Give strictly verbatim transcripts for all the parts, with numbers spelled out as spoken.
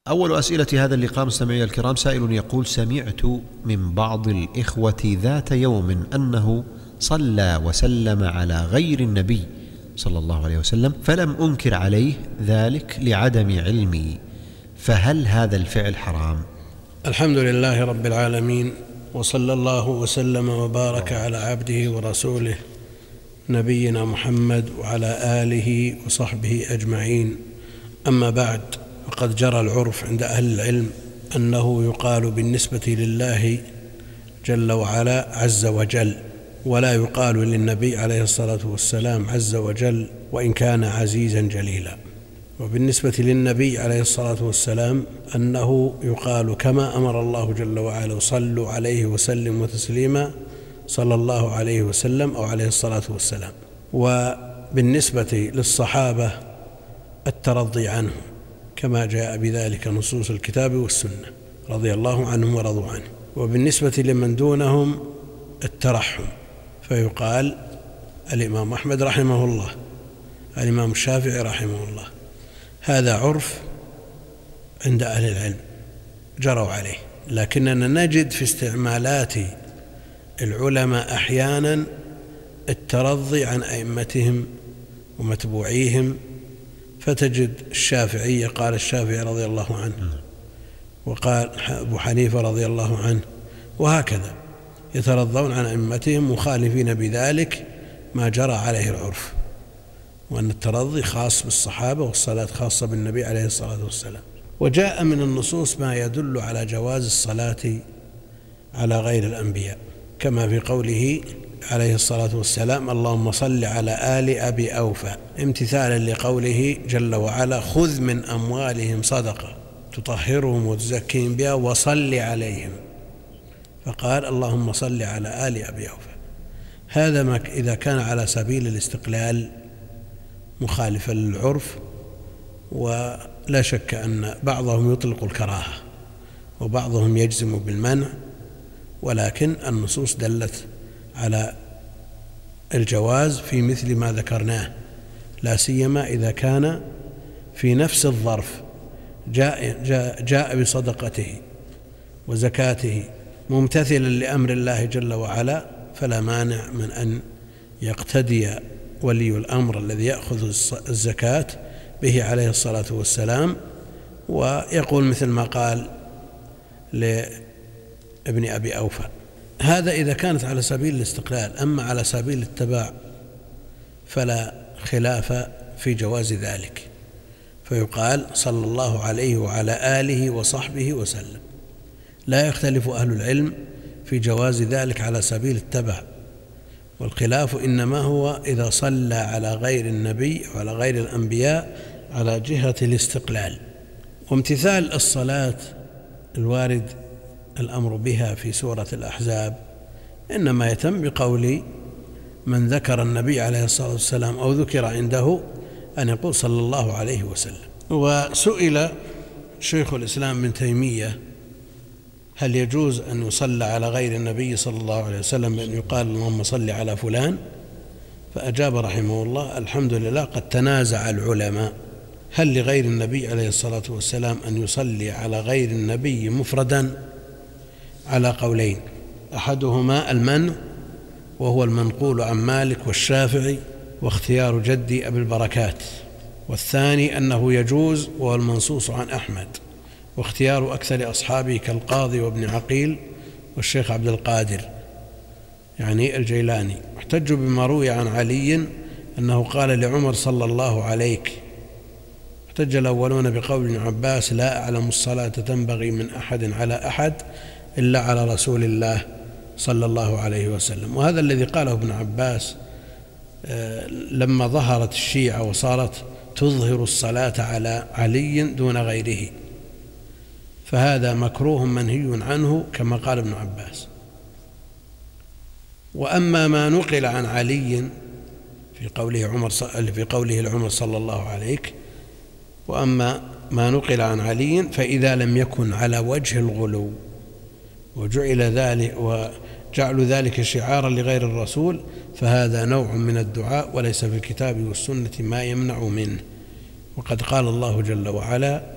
أول أسئلة هذا اللقاء مستمعي الكرام، سائل يقول: سمعت من بعض الإخوة ذات يوم أنه صلى وسلم على غير النبي صلى الله عليه وسلم، فلم أنكر عليه ذلك لعدم علمي، فهل هذا الفعل حرام؟ الحمد لله رب العالمين، وصلى الله وسلم وبارك على عبده ورسوله نبينا محمد وعلى آله وصحبه أجمعين. أما بعد، فقد جرى العرف عند أهل العلم أنه يقال بالنسبة لله جل وعلا عز وجل، ولا يقال للنبي عليه الصلاة والسلام عز وجل وإن كان عزيزا جليلا. وبالنسبة للنبي عليه الصلاة والسلام أنه يقال كما أمر الله جل وعلا: صلوا عليه وسلم وتسليما، صلى الله عليه وسلم أو عليه الصلاة والسلام. وبالنسبة للصحابة الترضي عنهم كما جاء بذلك نصوص الكتاب والسنة، رضي الله عنهم ورضوا عنه. وبالنسبة لمن دونهم الترحم، فيقال الإمام أحمد رحمه الله، الإمام الشافعي رحمه الله. هذا عرف عند أهل العلم جروا عليه، لكننا نجد في استعمالات العلماء أحيانا الترضي عن أئمتهم ومتبوعيهم، فتجد الشافعي قال الشافعي رضي الله عنه، وقال أبو حنيفة رضي الله عنه، وهكذا يترضون عن أئمتهم مخالفين بذلك ما جرى عليه العرف، وأن الترضي خاص بالصحابة والصلاة خاصة بالنبي عليه الصلاة والسلام. وجاء من النصوص ما يدل على جواز الصلاة على غير الأنبياء، كما في قوله عليه الصلاة والسلام: اللهم صل على آل أبي أوفى، امتثالا لقوله جل وعلا: خذ من أموالهم صدقة تطهرهم وتزكيهم بها وصل عليهم، فقال اللهم صل على آل أبي أوفى. هذا إذا كان على سبيل الاستقلال مخالفا للعرف، ولا شك أن بعضهم يطلق الكراهة وبعضهم يجزم بالمنع، ولكن النصوص دلت على الجواز في مثل ما ذكرناه، لا سيما إذا كان في نفس الظرف جاء, جاء, جاء بصدقته وزكاته ممتثلا لأمر الله جل وعلا، فلا مانع من أن يقتدي ولي الأمر الذي يأخذ الزكاة به عليه الصلاة والسلام، ويقول مثل ما قال لابن أبي أوفى. هذا إذا كانت على سبيل الاستقلال. أما على سبيل التباع فلا خلاف في جواز ذلك، فيقال صلى الله عليه وعلى آله وصحبه وسلم. لا يختلف أهل العلم في جواز ذلك على سبيل التبع، والخلاف إنما هو إذا صلى على غير النبي وعلى غير الأنبياء على جهة الاستقلال. وامتثال الصلاة الوارد الأمر بها في سورة الأحزاب إنما يتم بقول من ذكر النبي عليه الصلاة والسلام أو ذكر عنده أن يقول صلى الله عليه وسلم. وسئل شيخ الإسلام ابن تيمية: هل يجوز أن يصلى على غير النبي صلى الله عليه وسلم بأن يقال اللهم صل على فلان؟ فأجاب رحمه الله: الحمد لله، قد تنازع العلماء هل لغير النبي عليه الصلاة والسلام أن يصلي على غير النبي مفردا على قولين: أحدهما المنع، وهو المنقول عن مالك والشافعي واختيار جدي أبي البركات، والثاني أنه يجوز، وهو المنصوص عن أحمد واختيار أكثر أصحابه كالقاضي وابن عقيل والشيخ عبد القادر يعني الجيلاني. احتجوا بما روي عن علي أنه قال لعمر صلى الله عليك. احتج الأولون بقول ابن عباس: لا أعلم الصلاة تنبغي من أحد على أحد إلا على رسول الله صلى الله عليه وسلم. وهذا الذي قاله ابن عباس لما ظهرت الشيعة وصارت تظهر الصلاة على علي دون غيره، فهذا مكروه منهي عنه كما قال ابن عباس. وأما ما نقل عن علي في قوله عمر في قوله لعمر صلى الله عليك، وأما ما نقل عن علي فإذا لم يكن على وجه الغلو وجعل ذلك وجعل ذلك شعارا لغير الرسول، فهذا نوع من الدعاء وليس في الكتاب والسنة ما يمنع منه. وقد قال الله جل وعلا: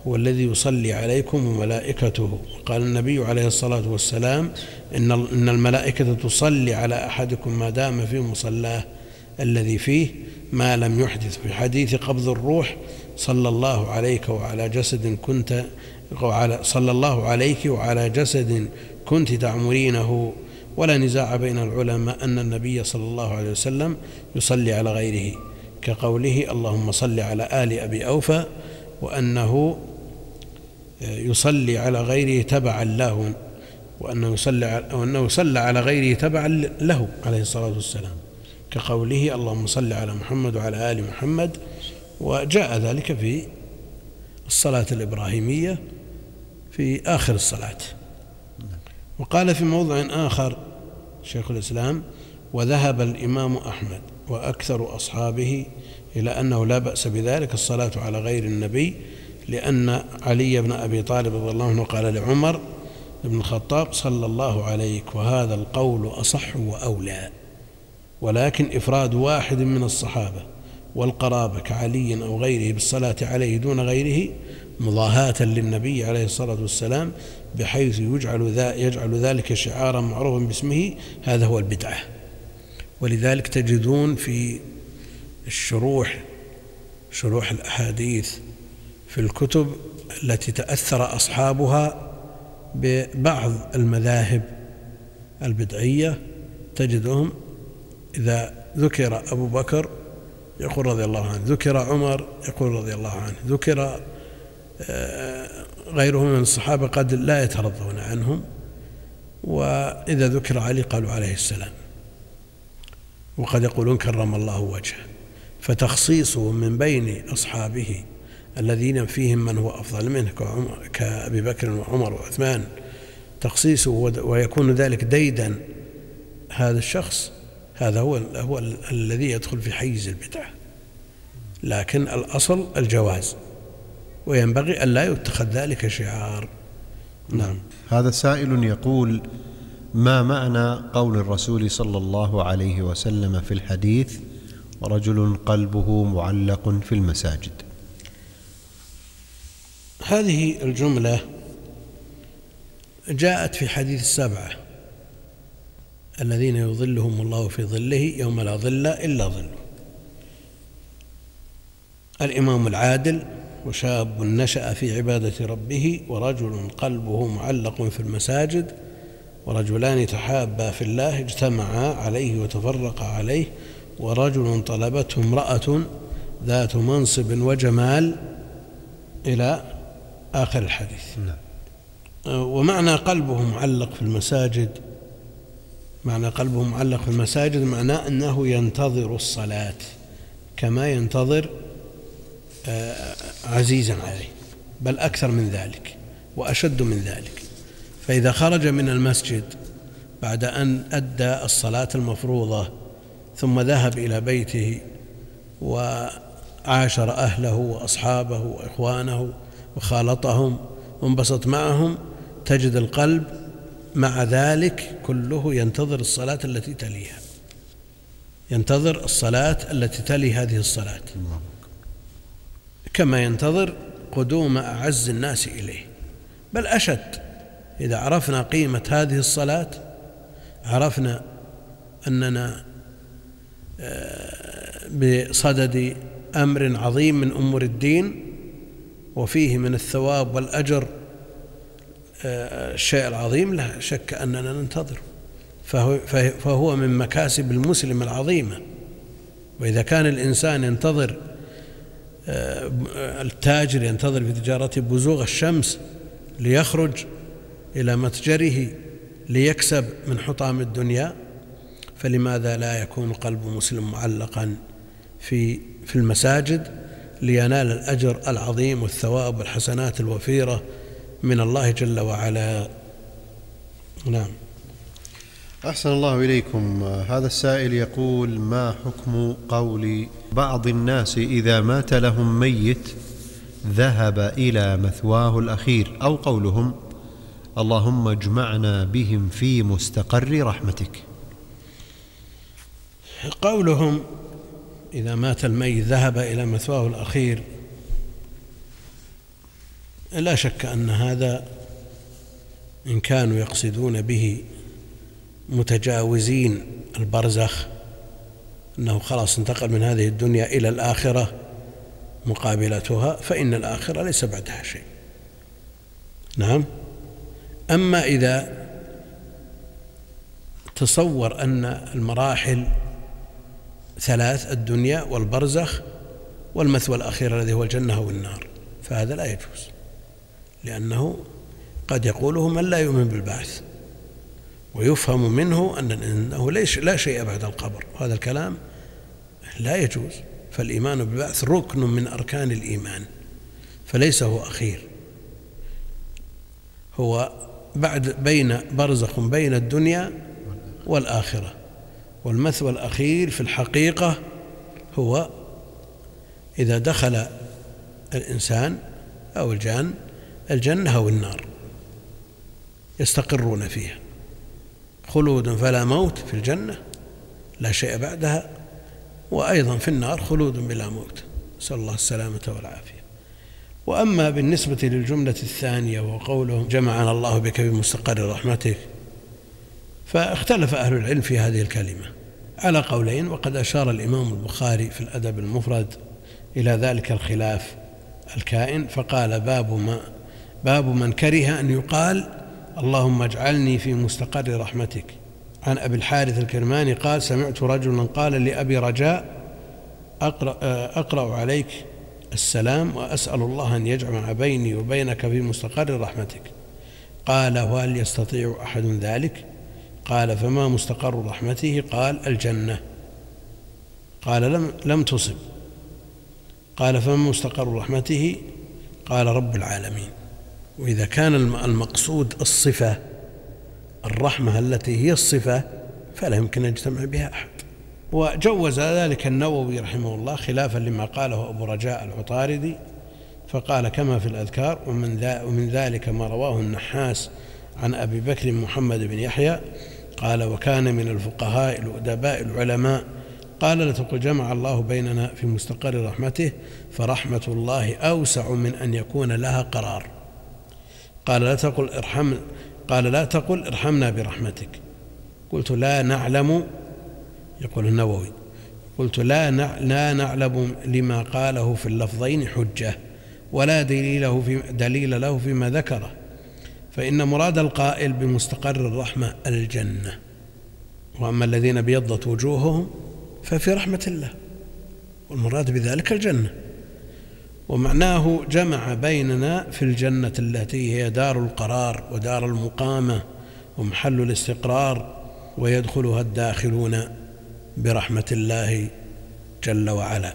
هو الذي يصلي عليكم وملائكته. قال النبي عليه الصلاة والسلام إن إن الملائكة تصلي على أحدكم ما دام في مصلاه الذي فيه ما لم يحدث. في حديث قبض الروح صلى الله عليك وعلى جسد كنت صلى الله عليك وعلى جسد كنت تعمرينه. ولا نزاع بين العلماء أن النبي صلى الله عليه وسلم يصلي على غيره، كقوله اللهم صل على آل أبي أوفى، وأنه يصلي على غيره تبعا له، وأنه يصلي وأنه صلى على غيره تبعا له عليه الصلاة والسلام، كقوله اللهم صل على محمد وعلى آل محمد. وجاء ذلك في الصلاة الإبراهيمية في آخر الصلاة. وقال في موضع آخر شيخ الإسلام: وذهب الإمام أحمد وأكثر أصحابه إلى أنه لا بأس بذلك الصلاة على غير النبي، لأن علي بن أبي طالب رضي الله عنه قال لعمر بن الخطاب صلى الله عليك، وهذا القول أصح وأولى. ولكن إفراد واحد من الصحابة والقرابة كعلي أو غيره بالصلاة عليه دون غيره مضاهاة للنبي عليه الصلاة والسلام، بحيث يجعل, ذا يجعل ذلك شعارا معروفا باسمه، هذا هو البدعة. ولذلك تجدون في الشروح شروح الأحاديث في الكتب التي تأثر أصحابها ببعض المذاهب البدعية، تجدهم إذا ذكر أبو بكر يقول رضي الله عنه، ذكر عمر يقول رضي الله عنه، ذكر غيرهم من الصحابة قد لا يترضون عنهم، وإذا ذكر علي قالوا عليه السلام، وقد يقولون كرم الله وجهه. فتخصيصه من بين أصحابه الذين فيهم من هو أفضل منه كأبي بكر وعمر وعثمان، تخصيصه ويكون ذلك ديدا هذا الشخص، هذا هو, هو الذي يدخل في حيز البدعة. لكن الأصل الجواز، وينبغي أن لا يتخذ ذلك شعار. نعم. هذا سائل يقول: ما معنى قول الرسول صلى الله عليه وسلم في الحديث: ورجل قلبه معلق في المساجد؟ هذه الجملة جاءت في حديث السبعة الذين يظلهم الله في ظله يوم لا ظل إلا ظله: الإمام العادل، وشاب نشأ في عبادة ربه، ورجل قلبه معلق في المساجد، ورجلان تحابا في الله اجتمعا عليه وتفرقا عليه، ورجل طلبته امرأة ذات منصب وجمال، إلى آخر الحديث. ومعنى قلبه معلق في المساجد، معنى قلبه معلق في المساجد معناه أنه ينتظر الصلاة كما ينتظر عزيزا عليه، بل أكثر من ذلك وأشد من ذلك. فإذا خرج من المسجد بعد أن أدى الصلاة المفروضة ثم ذهب إلى بيته وعاشر أهله وأصحابه وإخوانه وخالطهم وانبسط معهم، تجد القلب مع ذلك كله ينتظر الصلاة التي تليها، ينتظر الصلاة التي تلي هذه الصلاة، كما ينتظر قدوم أعز الناس إليه، بل أشد. إذا عرفنا قيمة هذه الصلاة عرفنا أننا بصدد أمر عظيم من أمور الدين، وفيه من الثواب والأجر الشيء العظيم، لا شك أننا ننتظر، فهو, فهو من مكاسب المسلم العظيمة. وإذا كان الإنسان ينتظر، التاجر ينتظر في تجارته بزوغ الشمس ليخرج إلى متجره ليكسب من حطام الدنيا، فلماذا لا يكون قلب مسلم معلقا في في المساجد لينال الأجر العظيم والثواب والحسنات الوفيرة من الله جل وعلا. نعم. أحسن الله إليكم. هذا السائل يقول: ما حكم قول بعض الناس إذا مات لهم ميت ذهب إلى مثواه الأخير، أو قولهم اللهم اجمعنا بهم في مستقر رحمتك؟ قولهم إذا مات الميت ذهب إلى مثواه الأخير لا شك أن هذا إن كانوا يقصدون به متجاوزين البرزخ، أنه خلاص انتقل من هذه الدنيا إلى الآخرة مقابلتها، فإن الآخرة ليس بعدها شيء. نعم. أما إذا تصور أن المراحل ثلاث: الدنيا والبرزخ والمثوى الأخير الذي هو الجنة والنار، فهذا لا يجوز، لأنه قد يقوله من لا يؤمن بالبعث، ويفهم منه أنه لا شيء بعد القبر، وهذا الكلام لا يجوز. فالإيمان بالبعث ركن من أركان الإيمان، فليس هو أخير، هو بعد بين برزخ بين الدنيا والآخرة. والمثوى الأخير في الحقيقة هو إذا دخل الإنسان أو الجان الجنة أو النار يستقرون فيها، خلود فلا موت في الجنة لا شيء بعدها، وأيضا في النار خلود بلا موت، نسأل الله السلامة والعافية. وأما بالنسبة للجملة الثانية وقولهم جمعنا الله بك بمستقر رحمتك، فاختلف أهل العلم في هذه الكلمة على قولين، وقد أشار الإمام البخاري في الأدب المفرد إلى ذلك الخلاف الكائن، فقال باب, ما باب من كره أن يقال اللهم اجعلني في مستقر رحمتك. عن أبي الحارث الكرماني قال سمعت رجلا قال لأبي رجاء أقرأ, أقرأ عليك السلام وأسأل الله أن يجمع بيني وبينك في مستقر رحمتك. قال وهل يستطيع أحد ذلك؟ قال فما مستقر رحمته؟ قال الجنة. قال لم, لم تصب. قال فما مستقر رحمته؟ قال رب العالمين. وإذا كان المقصود الصفة الرحمة التي هي الصفة فلا يمكن أن يجتمع بها أحد. وجوز ذلك النووي رحمه الله خلافا لما قاله أبو رجاء العطاردي، فقال كما في الأذكار ومن ذلك ما رواه النحاس عن أبي بكر محمد بن يحيى قال وكان من الفقهاء الأدباء العلماء قال لتقل جمع الله بيننا في مستقر رحمته فرحمة الله أوسع من أن يكون لها قرار. قال لا تقل ارحم قال لا تقل ارحمنا برحمتك. قلت لا نعلم، يقول النووي، قلت لا لا نعلم لما قاله في اللفظين حجة ولا دليل في دليل له فيما ذكره، فإن مراد القائل بمستقر الرحمة الجنة، وأما الذين ابيضت وجوههم ففي رحمة الله، والمراد بذلك الجنة. ومعناه جمع بيننا في الجنة التي هي دار القرار ودار المقامة ومحل الاستقرار، ويدخلها الداخلون برحمة الله جل وعلا.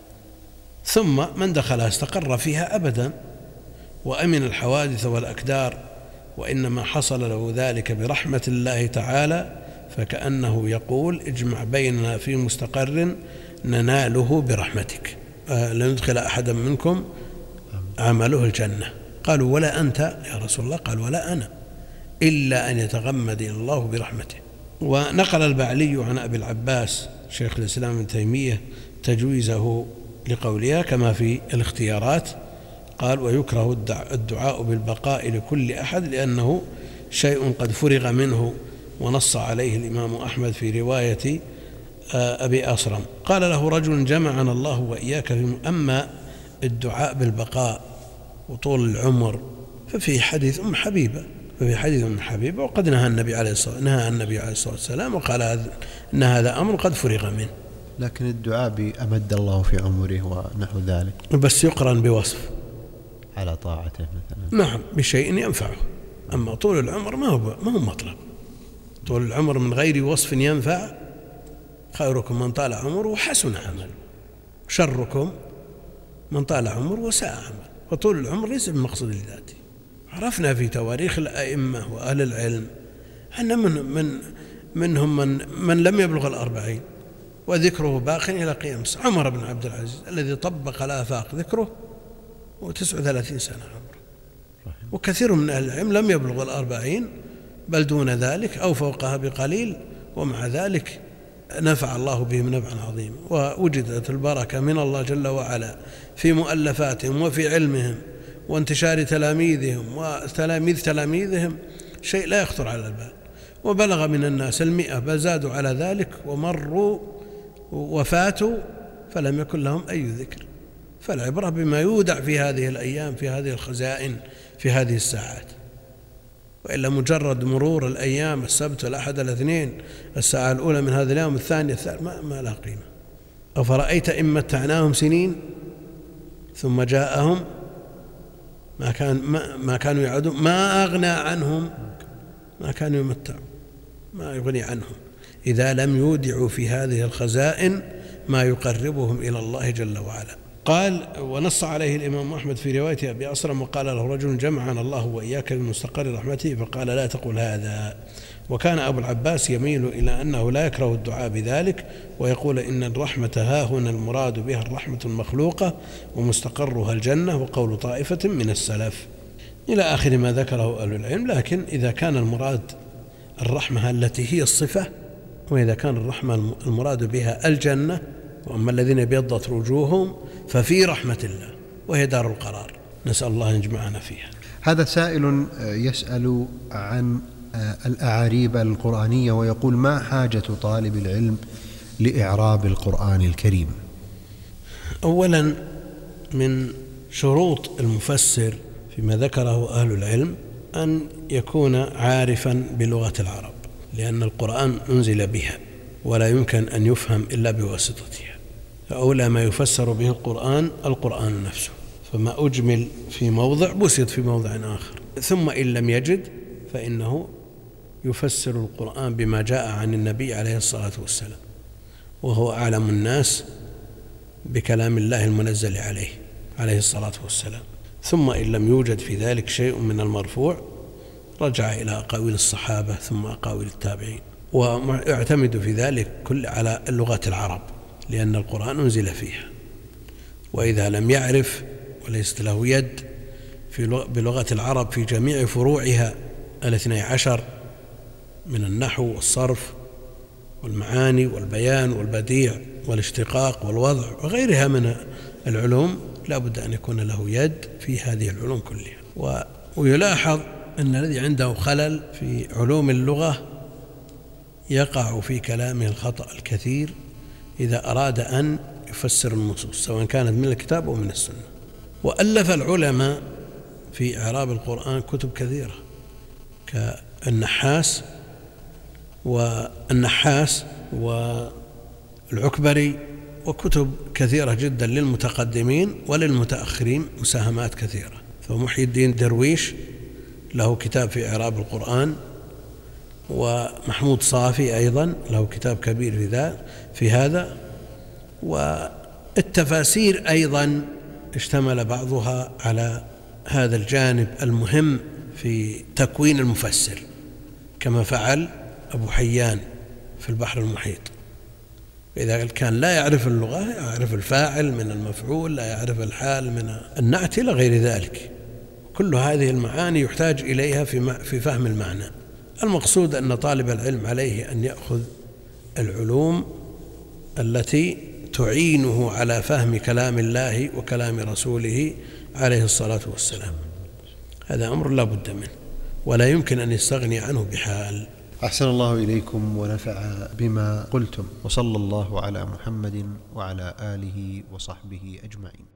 ثم من دخلها استقر فيها أبدا وأمن الحوادث والأكدار، وإنما حصل له ذلك برحمة الله تعالى، فكأنه يقول اجمع بيننا في مستقر نناله برحمتك، آه لن يدخل أحدا منكم عمله الجنة. قالوا ولا أنت يا رسول الله؟ قال ولا أنا، إلا أن يتغمدني الله برحمته. ونقل البعلي عن أبي العباس شيخ الإسلام ابن تيمية تجويزه لقولها كما في الاختيارات، قال ويكره الدعاء بالبقاء لكل أحد لأنه شيء قد فرغ منه، ونص عليه الإمام أحمد في رواية أبي أصرم. قال له رجل جمعنا الله وإياك في أما الدعاء بالبقاء وطول العمر ففي حديث أم حبيبة ففي حديث أم حبيبة وقد نهى النبي عليه الصلاة نهى النبي عليه الصلاة والسلام وقال إن هذا أمر قد فرغ منه. لكن الدعاء بأمد الله في عمره ونحو ذلك بس يقرن بوصف على طاعته مثلا، نعم، بشيء ينفعه. أما طول العمر ما هو ما هو مطلب. طول العمر من غير وصف ينفع، خيركم من طال عمره وحسن عمل، شركم من طال عمره وساء عمل. وطول العمر ليس بمقصد لذاته. عرفنا في تواريخ الأئمة وأهل العلم أن من من منهم من من لم يبلغ الأربعين وذكره باق إلى قيام الساعة. عمر بن عبد العزيز الذي طبق الآفاق ذكره وتسع وثلاثين سنة عمره، وكثير من أهل العلم لم يبلغ الأربعين بل دون ذلك أو فوقها بقليل، ومع ذلك نفع الله بهم نفعا عظيما، ووجدت البركة من الله جل وعلا في مؤلفاتهم وفي علمهم وانتشار تلاميذهم وتلاميذ تلاميذهم شيء لا يخطر على البال، وبلغ من الناس المئة بل زادوا على ذلك ومروا وفاتوا فلم يكن لهم أي ذكر. فالعبرة بما يودع في هذه الأيام، في هذه الخزائن، في هذه الساعات، وإلا مجرد مرور الأيام، السبت والأحد الاثنين، الساعة الأولى من هذا اليوم، الثانية الثالث، ما, ما لها قيمة. أفرأيت إن متعناهم سنين ثم جاءهم ما, كان ما, ما كانوا يعدون ما أغنى عنهم ما كانوا يمتعون، ما يغني عنهم إذا لم يودعوا في هذه الخزائن ما يقربهم إلى الله جل وعلا. قال: ونص عليه الإمام أحمد في رواية أبي أصرم وقال له رجل: جمعنا الله وإياك بمستقر رحمته، فقال: لا تقل هذا. وكان أبو العباس يميل إلى أنه لا يكره الدعاء بذلك، ويقول إن الرحمة ها هنا المراد بها الرحمة المخلوقة ومستقرها الجنة، وقول طائفة من السلف، إلى آخر ما ذكره أهل العلم. لكن إذا كان المراد الرحمة التي هي الصفة، وإذا كان الرحمة المراد بها الجنة، وأما الذين ابيضت وجوههم ففي رحمة الله وهي دار القرار، نسأل الله أن يجمعنا فيها. هذا سائل يسأل عن الأعاريب القرآنية ويقول: ما حاجة طالب العلم لإعراب القرآن الكريم؟ أولا، من شروط المفسر فيما ذكره أهل العلم أن يكون عارفا بلغة العرب، لأن القرآن أنزل بها ولا يمكن أن يفهم إلا بواسطتها، فأولى ما يفسر به القرآن القرآن نفسه، فما أجمل في موضع بسط في موضع آخر. ثم إن لم يجد فإنه يفسر القرآن بما جاء عن النبي عليه الصلاة والسلام، وهو أعلم الناس بكلام الله المنزل عليه عليه الصلاة والسلام. ثم إن لم يوجد في ذلك شيء من المرفوع رجع إلى أقاويل الصحابة ثم أقاويل التابعين، ويعتمد في ذلك كل على اللغة العرب، لأن القرآن أنزل فيها. وإذا لم يعرف وليست له يد في بلغة العرب في جميع فروعها الاثني عشر من النحو والصرف والمعاني والبيان والبديع والاشتقاق والوضع وغيرها من العلوم، لا بد أن يكون له يد في هذه العلوم كلها. ويلاحظ أن الذي عنده خلل في علوم اللغة يقع في كلامه الخطأ الكثير إذا أراد أن يفسر النصوص، سواء كانت من الكتاب أو من السنة. وألف العلماء في إعراب القرآن كتب كثيرة كالنحاس والنحاس والعكبري، وكتب كثيرة جدا للمتقدمين وللمتأخرين، مساهمات كثيرة. فمحي الدين درويش له كتاب في إعراب القرآن، ومحمود صافي أيضا له كتاب كبير في ذا في هذا. والتفاسير أيضا اشتمل بعضها على هذا الجانب المهم في تكوين المفسر، كما فعل أبو حيان في البحر المحيط. إذا كان لا يعرف اللغة، يعرف الفاعل من المفعول، لا يعرف الحال من النعت إلى غير ذلك. كل هذه المعاني يحتاج إليها في فهم المعنى. المقصود أن طالب العلم عليه أن يأخذ العلوم التي تعينه على فهم كلام الله وكلام رسوله عليه الصلاة والسلام. هذا أمر لا بد منه ولا يمكن أن يستغني عنه بحال. أحسن الله إليكم ونفع بما قلتم، وصلى الله على محمد وعلى آله وصحبه أجمعين.